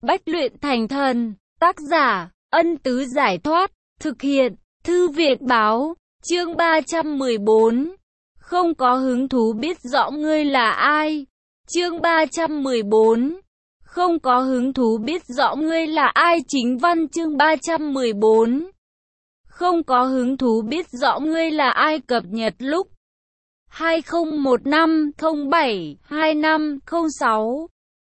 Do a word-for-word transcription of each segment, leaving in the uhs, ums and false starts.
Bách luyện thành thần. Tác giả, Ân Tứ Giải Thoát. Thực hiện, Thư Viện Báo. Chương ba trăm mười bốn. Không có hứng thú biết rõ ngươi là ai. Chương ba trăm mười bốn. Không có hứng thú biết rõ ngươi là ai. Chính văn chương ba trăm mười bốn. Không có hứng thú biết rõ ngươi là ai. Cập nhật lúc hai không một năm không bảy hai năm không sáu.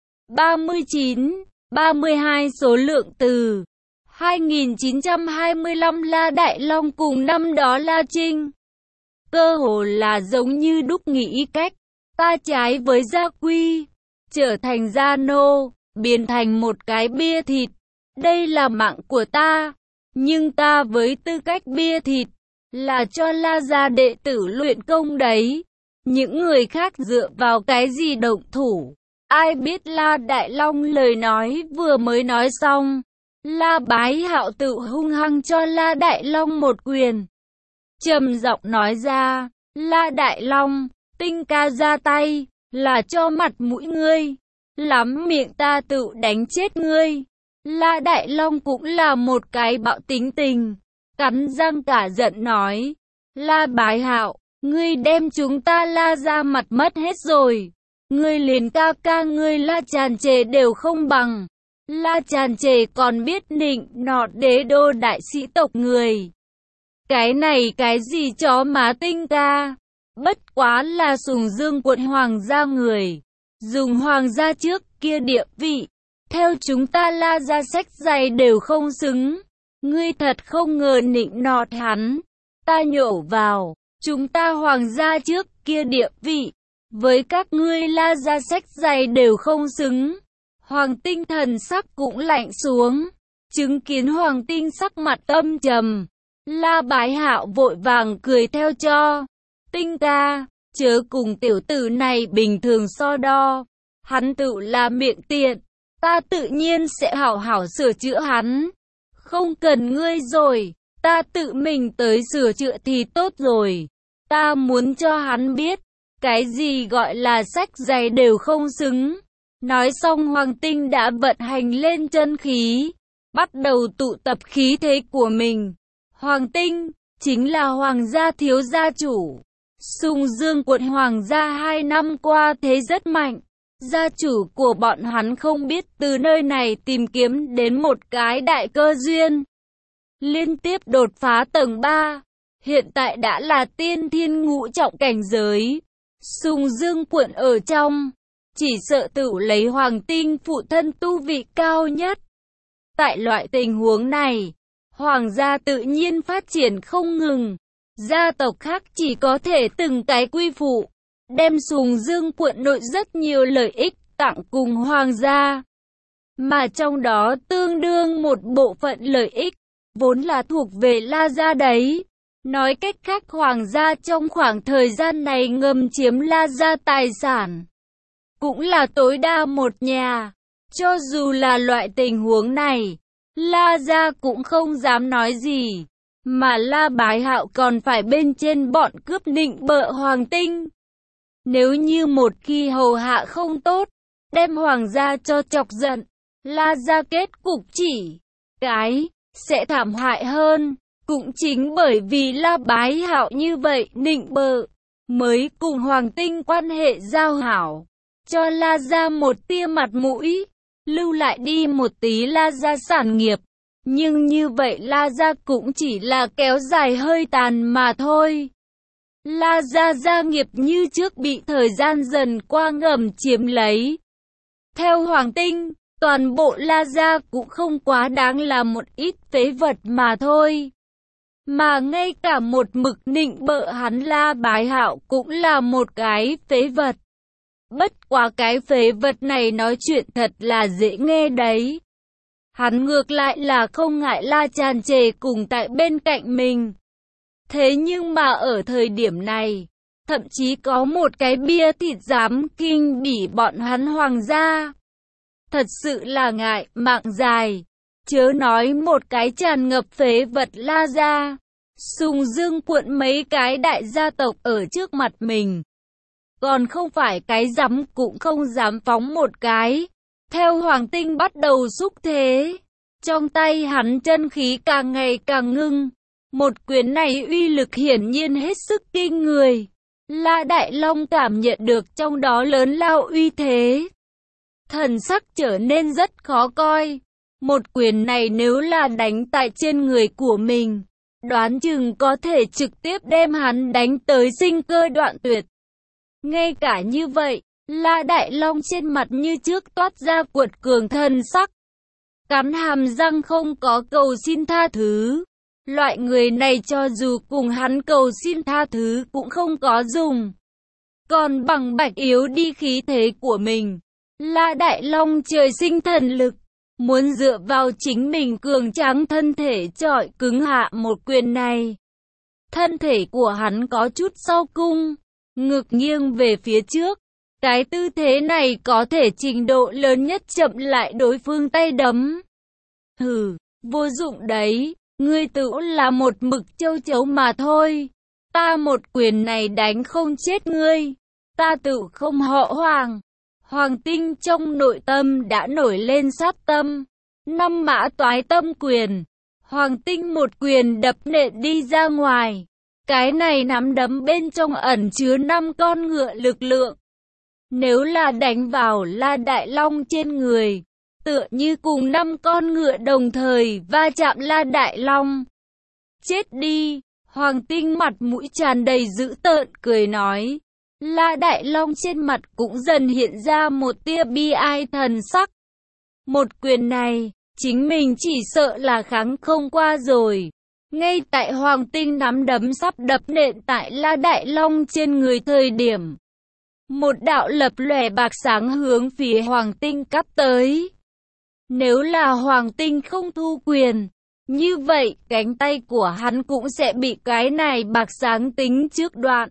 ba mươi chín, ba mươi hai số lượng từ hai nghìn chín trăm hai mươi lăm. La Đại Long cùng năm đó La Trinh cơ hồ là giống như đúc nghĩ cách ta trái với gia quy, trở thành gia nô, biến thành một cái bia thịt. Đây là mạng của ta, nhưng ta với tư cách bia thịt là cho La gia đệ tử luyện công đấy. Những người khác dựa vào cái gì động thủ? Ai biết. La Đại Long lời nói vừa mới nói xong, La Bái Hạo tự hung hăng cho La Đại Long một quyền, trầm giọng nói ra: La Đại Long, Tinh ca ra tay là cho mặt mũi ngươi, lắm miệng ta tự đánh chết ngươi. La Đại Long cũng là một cái bạo tính tình, cắn răng cả giận nói: La Bái Hạo, ngươi đem chúng ta La ra mặt mất hết rồi. Ngươi liền ca ca ngươi La Tràn Trề đều không bằng. La Tràn Trề còn biết nịnh nọt đế đô đại sĩ tộc người. Cái này cái gì chó má Tinh ca, bất quá là sùng dương quận hoàng gia người, dùng hoàng gia trước kia địa vị, theo chúng ta La ra sách dày đều không xứng. Ngươi thật không ngờ nịnh nọt hắn. Ta nhổ vào, chúng ta hoàng gia trước kia địa vị, với các ngươi La ra sách dày đều không xứng. Hoàng Tinh thần sắc cũng lạnh xuống, chứng kiến Hoàng Tinh sắc mặt âm trầm, La Bái Hạo vội vàng cười theo cho: Tinh ca, chớ cùng tiểu tử này bình thường so đo, hắn tự là miệng tiện, ta tự nhiên sẽ hảo hảo sửa chữa hắn. Không cần ngươi rồi, ta tự mình tới sửa chữa thì tốt rồi. Ta muốn cho hắn biết, cái gì gọi là sách dày đều không xứng. Nói xong Hoàng Tinh đã vận hành lên chân khí, bắt đầu tụ tập khí thế của mình. Hoàng Tinh chính là hoàng gia thiếu gia chủ, Sùng Dương quận hoàng gia hai năm qua thế rất mạnh. Gia chủ của bọn hắn không biết từ nơi này tìm kiếm đến một cái đại cơ duyên, liên tiếp đột phá tầng ba, hiện tại đã là tiên thiên ngũ trọng cảnh giới. Sùng Dương quận ở trong, chỉ sợ tự lấy Hoàng Tinh phụ thân tu vị cao nhất. Tại loại tình huống này, hoàng gia tự nhiên phát triển không ngừng, gia tộc khác chỉ có thể từng cái quy phụ, đem Sùng Dương quận nội rất nhiều lợi ích tặng cùng hoàng gia. Mà trong đó tương đương một bộ phận lợi ích, vốn là thuộc về La gia đấy. Nói cách khác, hoàng gia trong khoảng thời gian này ngầm chiếm La gia tài sản, cũng là tối đa một nhà. Cho dù là loại tình huống này, La gia cũng không dám nói gì, mà La Bái Hạo còn phải bên trên bọn cướp nịnh bợ Hoàng Tinh. Nếu như một khi hầu hạ không tốt, đem hoàng gia cho chọc giận, La gia kết cục chỉ cái sẽ thảm hại hơn. Cũng chính bởi vì La Bái Hạo như vậy nịnh bợ, mới cùng Hoàng Tinh quan hệ giao hảo, cho La gia một tia mặt mũi, lưu lại đi một tí La gia sản nghiệp. Nhưng như vậy La gia cũng chỉ là kéo dài hơi tàn mà thôi. La gia gia nghiệp như trước bị thời gian dần qua ngầm chiếm lấy. Theo Hoàng Tinh, toàn bộ La gia cũng không quá đáng là một ít phế vật mà thôi. Mà ngay cả một mực nịnh bợ hắn La Bái Hạo cũng là một cái phế vật. Bất quá cái phế vật này nói chuyện thật là dễ nghe đấy. Hắn ngược lại là không ngại La Tràn Trề cùng tại bên cạnh mình. Thế nhưng mà ở thời điểm này, thậm chí có một cái bia thịt dám kinh bỉ bọn hắn hoàng gia. Thật sự là ngại mạng dài. Chớ nói một cái tràn ngập phế vật La gia, Sùng Dương quận mấy cái đại gia tộc ở trước mặt mình, còn không phải cái dám cũng không dám phóng một cái. Theo Hoàng Tinh bắt đầu xúc thế, trong tay hắn chân khí càng ngày càng ngưng. Một quyền này uy lực hiển nhiên hết sức kinh người. La Đại Long cảm nhận được trong đó lớn lao uy thế. Thần sắc trở nên rất khó coi. Một quyền này nếu là đánh tại trên người của mình, đoán chừng có thể trực tiếp đem hắn đánh tới sinh cơ đoạn tuyệt. Ngay cả như vậy, La Đại Long trên mặt như trước toát ra cuột cường thần sắc. Cắn hàm răng không có cầu xin tha thứ. Loại người này cho dù cùng hắn cầu xin tha thứ cũng không có dùng. Còn bằng bạch yếu đi khí thế của mình, La Đại Long trời sinh thần lực, muốn dựa vào chính mình cường tráng thân thể chọi cứng hạ một quyền này. Thân thể của hắn có chút sau cung, ngực nghiêng về phía trước. Cái tư thế này có thể trình độ lớn nhất chậm lại đối phương tay đấm. Hừ, vô dụng đấy, ngươi tự là một mực châu chấu mà thôi. Ta một quyền này đánh không chết ngươi, ta tự không họ Hoàng. Hoàng Tinh trong nội tâm đã nổi lên sát tâm. Năm mã toái tâm quyền. Hoàng Tinh một quyền đập nện đi ra ngoài. Cái này nắm đấm bên trong ẩn chứa năm con ngựa lực lượng. Nếu là đánh vào La Đại Long trên người, tựa như cùng năm con ngựa đồng thời va chạm La Đại Long. Chết đi! Hoàng Tinh mặt mũi tràn đầy dữ tợn cười nói. La Đại Long trên mặt cũng dần hiện ra một tia bi ai thần sắc. Một quyền này, chính mình chỉ sợ là kháng không qua rồi. Ngay tại Hoàng Tinh nắm đấm sắp đập nện tại La Đại Long trên người thời điểm, một đạo lập lòe bạc sáng hướng phía Hoàng Tinh cắp tới. Nếu là Hoàng Tinh không thu quyền, như vậy cánh tay của hắn cũng sẽ bị cái này bạc sáng tính trước đoạn.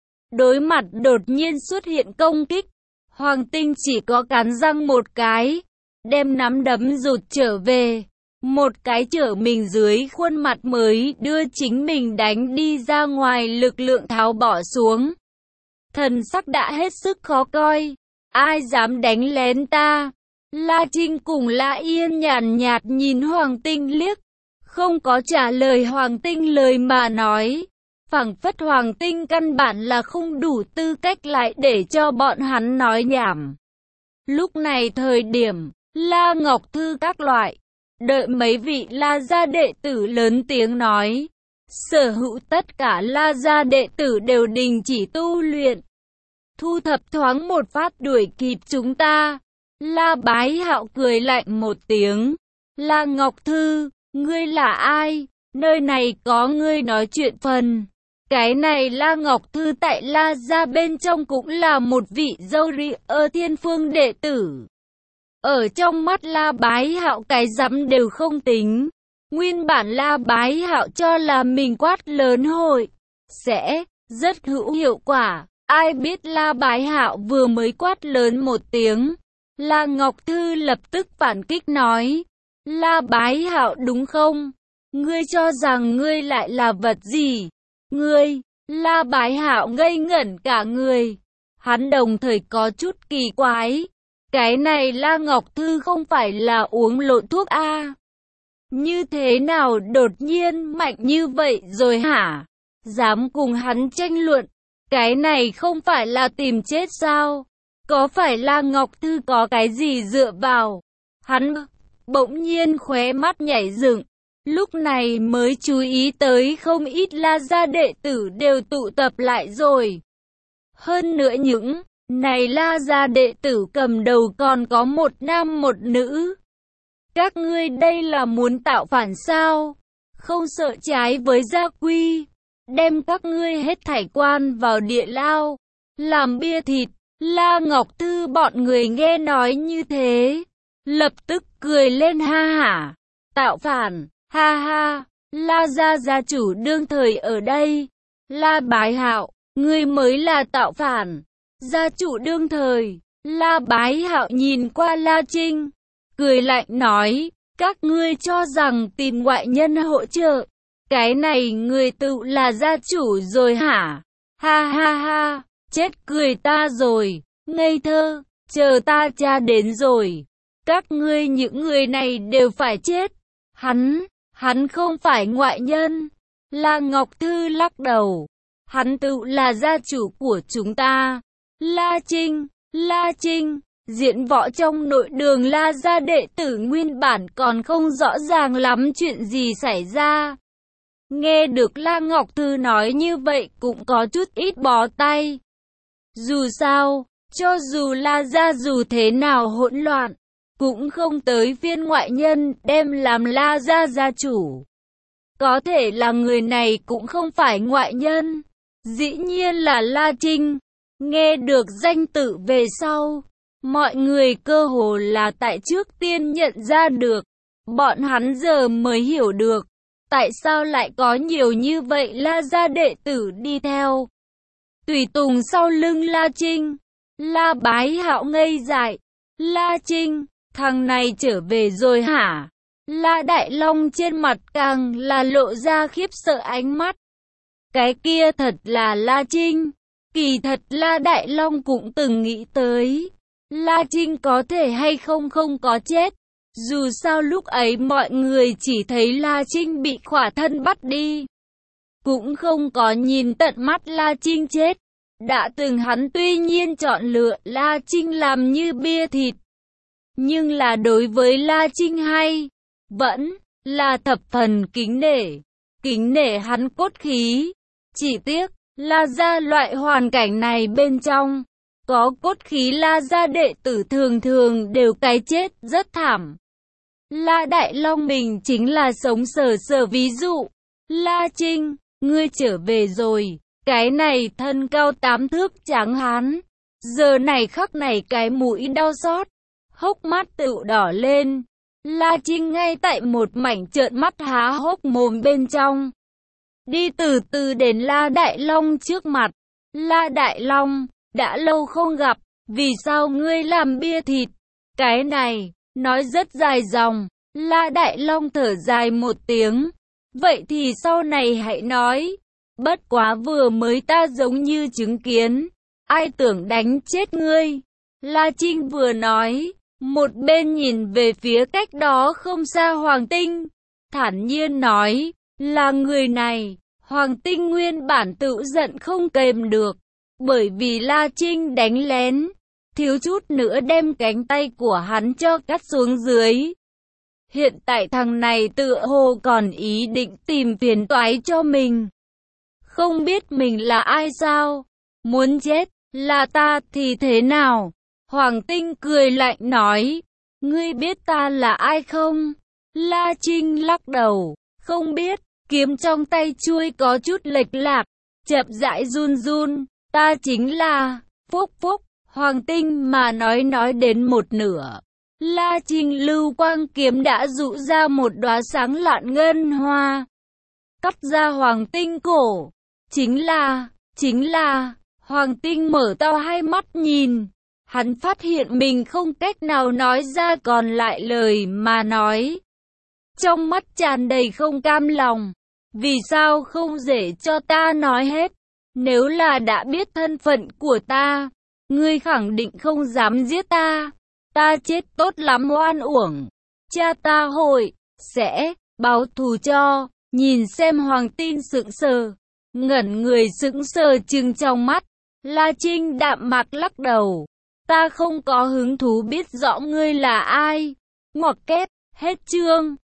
Đối mặt đột nhiên xuất hiện công kích, Hoàng Tinh chỉ có cắn răng một cái, đem nắm đấm rụt trở về. Một cái trở mình dưới khuôn mặt mới đưa chính mình đánh đi ra ngoài lực lượng tháo bỏ xuống. Thần sắc đã hết sức khó coi. Ai dám đánh lén ta? La Trinh cùng La Yên nhàn nhạt nhìn Hoàng Tinh liếc, không có trả lời Hoàng Tinh lời mà nói. Phảng phất Hoàng Tinh căn bản là không đủ tư cách lại để cho bọn hắn nói nhảm. Lúc này thời điểm, La Ngọc Thư các loại, đợi mấy vị La gia đệ tử lớn tiếng nói. Sở hữu tất cả La gia đệ tử đều đình chỉ tu luyện. Thu thập thoáng một phát đuổi kịp chúng ta. La Bái Hạo cười lạnh một tiếng. La Ngọc Thư, ngươi là ai? Nơi này có ngươi nói chuyện phần. Cái này La Ngọc Thư tại La gia bên trong cũng là một vị dâu ri ơ thiên phương đệ tử. Ở trong mắt La Bái Hạo cái rắm đều không tính. Nguyên bản La Bái Hạo cho là mình quát lớn hội sẽ rất hữu hiệu quả. Ai biết La Bái Hạo vừa mới quát lớn một tiếng, La Ngọc Thư lập tức phản kích nói. La Bái Hạo đúng không? Ngươi cho rằng ngươi lại là vật gì? Ngươi! La Bái Hạo ngây ngẩn cả người. Hắn đồng thời có chút kỳ quái. Cái này La Ngọc Thư không phải là uống lộn thuốc a? Như thế nào đột nhiên mạnh như vậy rồi hả? Dám cùng hắn tranh luận. Cái này không phải là tìm chết sao? Có phải La Ngọc Thư có cái gì dựa vào? Hắn bỗng nhiên khóe mắt nhảy dựng. Lúc này mới chú ý tới không ít La gia đệ tử đều tụ tập lại rồi. Hơn nữa những này La gia đệ tử cầm đầu còn có một nam một nữ. Các ngươi đây là muốn tạo phản sao? Không sợ trái với gia quy, đem các ngươi hết thảy quan vào địa lao, làm bia thịt. La Ngọc Thư bọn người nghe nói như thế, lập tức cười lên ha hả. Tạo phản, ha ha, La gia gia chủ đương thời ở đây. La Bái Hạo, ngươi mới là tạo phản. Gia chủ đương thời. La Bái Hạo nhìn qua La Trinh, cười lạnh nói, các ngươi cho rằng tìm ngoại nhân hỗ trợ, cái này người tự là gia chủ rồi hả? Ha ha ha, chết cười ta rồi, ngây thơ, chờ ta cha đến rồi. Các ngươi những người này đều phải chết. Hắn, hắn không phải ngoại nhân. La Ngọc Thư lắc đầu. Hắn tự là gia chủ của chúng ta. La Trinh, La Trinh, diễn võ trong nội đường La gia đệ tử nguyên bản còn không rõ ràng lắm chuyện gì xảy ra. Nghe được La Ngọc Thư nói như vậy cũng có chút ít bó tay. Dù sao, cho dù La gia dù thế nào hỗn loạn, cũng không tới phiên ngoại nhân đem làm La gia gia chủ. Có thể là người này cũng không phải ngoại nhân. Dĩ nhiên là La Trinh. Nghe được danh tự về sau, mọi người cơ hồ là tại trước tiên nhận ra được. Bọn hắn giờ mới hiểu được, tại sao lại có nhiều như vậy La gia đệ tử đi theo. Tùy tùng sau lưng La Trinh. La Bái Hạo ngây dại. La Trinh, thằng này trở về rồi hả? La Đại Long trên mặt càng là lộ ra khiếp sợ ánh mắt. Cái kia thật là La Trinh. Kỳ thật La Đại Long cũng từng nghĩ tới, La Trinh có thể hay không không có chết. Dù sao lúc ấy mọi người chỉ thấy La Trinh bị khỏa thân bắt đi, cũng không có nhìn tận mắt La Trinh chết. Đã từng hắn tuy nhiên chọn lựa La Trinh làm như bia thịt, nhưng là đối với La Trinh hay vẫn là thập phần kính nể. Kính nể hắn cốt khí. Chỉ tiếc, La gia loại hoàn cảnh này bên trong, có cốt khí La gia đệ tử thường thường đều cái chết rất thảm. La Đại Long mình chính là sống sờ sờ ví dụ. La Trinh, ngươi trở về rồi. Cái này thân cao tám thước trắng hán, giờ này khắc này cái mũi đau xót, hốc mắt tự đỏ lên. La Trinh ngay tại một mảnh trợn mắt há hốc mồm bên trong, đi từ từ đến La Đại Long trước mặt. La Đại Long, đã lâu không gặp, vì sao ngươi làm bia thịt? Cái này, nói rất dài dòng. La Đại Long thở dài một tiếng. Vậy thì sau này hãy nói. Bất quá vừa mới ta giống như chứng kiến, ai tưởng đánh chết ngươi. La Trinh vừa nói, một bên nhìn về phía cách đó không xa Hoàng Tinh, thản nhiên nói, là người này. Hoàng Tinh nguyên bản tự giận không kềm được, bởi vì La Trinh đánh lén, thiếu chút nữa đem cánh tay của hắn cho cắt xuống dưới. Hiện tại thằng này tựa hồ còn ý định tìm phiền toái cho mình. Không biết mình là ai sao? Muốn chết, là ta thì thế nào? Hoàng Tinh cười lạnh nói, ngươi biết ta là ai không? La Trinh lắc đầu, không biết. Kiếm trong tay chuôi có chút lệch lạc, chậm rãi run run, ta chính là Phúc Phúc. Hoàng Tinh mà nói nói đến một nửa, La Trinh lưu quang kiếm đã dụ ra một đóa sáng lạn ngân hoa, cắt ra Hoàng Tinh cổ. Chính là, chính là, Hoàng Tinh mở to hai mắt nhìn, hắn phát hiện mình không cách nào nói ra còn lại lời mà nói. Trong mắt tràn đầy không cam lòng. Vì sao không dễ cho ta nói hết? Nếu là đã biết thân phận của ta, ngươi khẳng định không dám giết ta. Ta chết tốt lắm oan uổng. Cha ta hội sẽ báo thù cho. Nhìn xem Hoàng Tinh sững sờ, ngẩn người sững sờ trừng trong mắt. La Trinh đạm mạc lắc đầu. Ta không có hứng thú biết rõ ngươi là ai. Ngoặc kép, hết chương.